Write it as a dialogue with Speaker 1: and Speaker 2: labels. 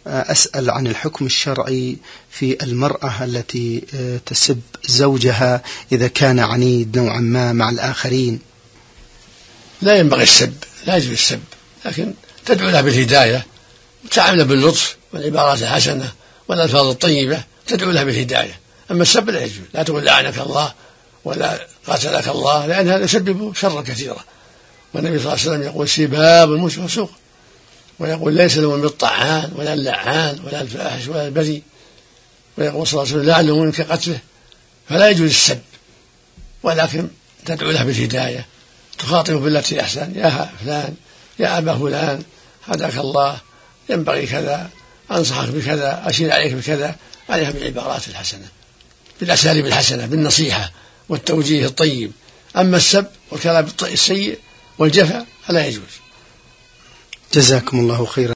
Speaker 1: أسأل عن الحكم الشرعي في المرأة التي تسب زوجها إذا كان عنيد نوعا ما مع الآخرين.
Speaker 2: لا ينبغي السب، لا يجوز السب، لكن تدعو له بالهداية وتعامله باللطف والعبارات الحسنة والألفاظ الطيبة، تدعو له بالهداية. أما السب لا يجوز، لا تقول لعنك الله ولا قاتلك الله، لأن هذا يسبب شرا كثيرا. والنبي صلى الله عليه وسلم يقول سباب المسلم فسوق، ويقول ليس المؤمن بالطعان ولا اللعان ولا الفاحش ولا البذيء، ويقول صلى الله عليه وسلم لعل المؤمن كقتله. فلا يجوز السب، ولكن تدعو له بالهداية، تخاطبه بالتي أحسن، يا فلان يا أبا فلان هداك الله، ينبغي كذا، أنصحك بكذا، أشير عليك بكذا، عليها بالعبارات الحسنة بالأساليب الحسنة بالنصيحة والتوجيه الطيب. أما السب والكلام السيء والجفا فلا يجوز.
Speaker 1: جزاكم الله خيرا.